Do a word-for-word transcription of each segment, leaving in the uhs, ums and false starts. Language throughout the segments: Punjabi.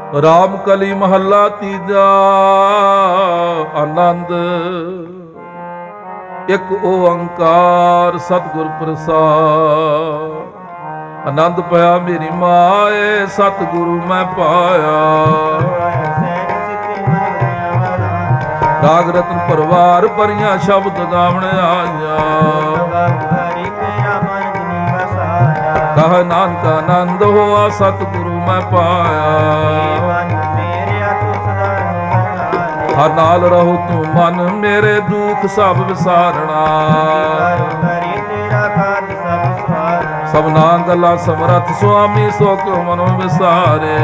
ਰਾਮ ਕਲੀ ਮਹੱਲਾ ਤੀਜਾ। ਆਨੰਦ ਇੱਕ ਓੰਕਾਰ ਸਤਿਗੁਰ ਪ੍ਰਸਾਦ। ਆਨੰਦ ਪਿਆ ਮੇਰੀ ਮਾਏ ਸਤਿਗੁਰੂ ਮੈਂ ਪਾਇਆ। ਰਾਗ ਰਤਨ ਪਰਵਾਰ ਭਰੀਆਂ ਸ਼ਬਦ ਗਾਵਣ ਆਇਆ। ਕਹ ਨਾਨਕ ਆਨੰਦ ਹੋਆ ਸਤਿਗੁਰੂ ਮੈਂ ਪਾਇਆ। ਹਰ ਨਾਲ ਰਹੋ ਤੂੰ ਮਨ ਮੇਰੇ ਦੁੱਖ ਸਭ ਵਿਸਾਰਣਾ। ਸਭਨਾ ਗੱਲਾਂ ਸਮਰੱਥ ਸੁਆਮੀ ਸੋ ਕਿਉ ਮਨੋ ਵਿਸਾਰੇ।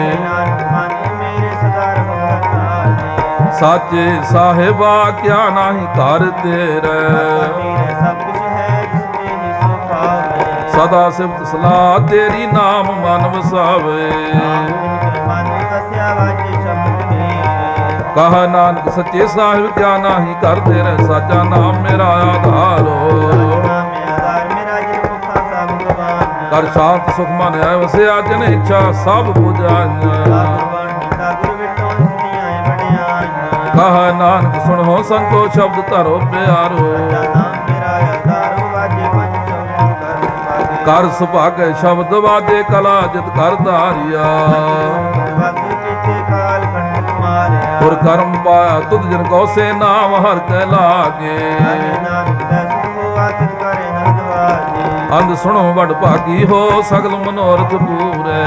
ਸਾਚੇ ਸਾਹਿਬਾ ਕਿਆ ਨਾਹੀ ਘਰ ਤੇਰੇ। ਸਦਾ ਸਿਫਤ ਸਲਾਹ ਤੇਰੀ ਨਾਮ ਮਨ ਵਸਾਵੇ। ਕਹ ਨਾਨਕ ਸੱਚੇ ਸਾਹਿਬ ਕਿਆ ਨਾਹੀ ਘਰ ਤੇਰੇ। ਸਾਚਾ ਨਾਮ ਮੇਰਾ ਆਧਾਰੋ। ਕਰ ਸ਼ਾਂਤ ਸੁਖ ਮਨ ਆਇ ਵਸਿਆ ਜਨ ਇੱਛਾ ਸਭ ਬੁਝਾਈਆਂ। ਕਹ ਨਾਨਕ ਸੁਣੋ ਸੰਤੋ ਸ਼ਬਦ ਧਰੋ ਪਿਆਰੋ। ਕਰ ਸੁਭਾਗੈ ਸ਼ਬਦ ਵਾਜੇ ਕਲਾ ਜਿਤ ਕਰ ਧਾਰਿਆ। ਗੁਰ ਕਰਮ ਪਾਇਆ ਤੁਧ ਜਨ ਕੋ ਸੇ ਨਾਮ ਹਰ ਕੈ ਲਾਗੇ। ਅੰਧ ਸੁਣੋ ਵਡ ਭਾਗੀ ਹੋ ਸਗਲ ਮਨੋਰਥ ਪੂਰੇ।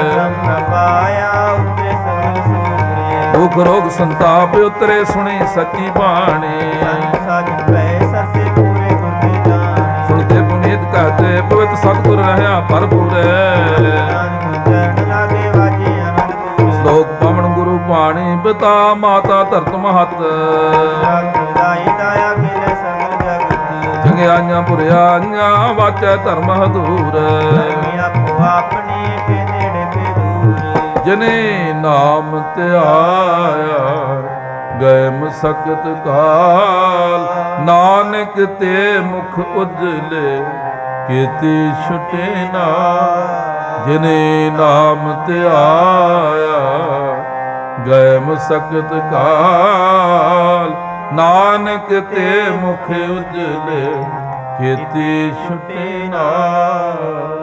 ਦੁਖ ਰੋਗ ਸੰਤਾਪ ਉਤਰੇ ਸੁਣੀ ਸੱਚੀ ਬਾਣੀ। ਸੁਣਦੇ ਪੁਨੀਤ ਕਹਤੇ ਪਵਿੱਤ ਸਤਿਗੁਰ ਰਹਿਆ ਭਰਪੂਰੇ। ਸ਼ਲੋਕ ਪਵਨ ਗੁਰੂ ਬਾਣੀ ਪਿਤਾ ਮਾਤਾ ਧਰਤ ਮਹਤ। ਚੰਗਿਆਈਆਂ ਬੁਰਿਆਈਆਂ ਵਾਚੈ ਧਰਮ ਹਦੂਰ। ਜਿਨੇ ਨਾਮ ਧਿਆਇਆ ਗਏ ਮਸਕਤ ਕਾਲ। ਨਾਨਕ ਤੇ ਮੁਖ ਉਜਲੇ ਕੀਤੀ ਛੁਟੇ ਨਾ। ਜਿਨੇ ਨਾਮ ਧਿਆਇਆ ਗਏ ਮਸਕਤ ਕਾਲ। ਨਾਨਕ ਤੇ ਮੁਖ ਉਜਲੇ ਕੀਤੀ ਛੁਟੇ ਨਾ।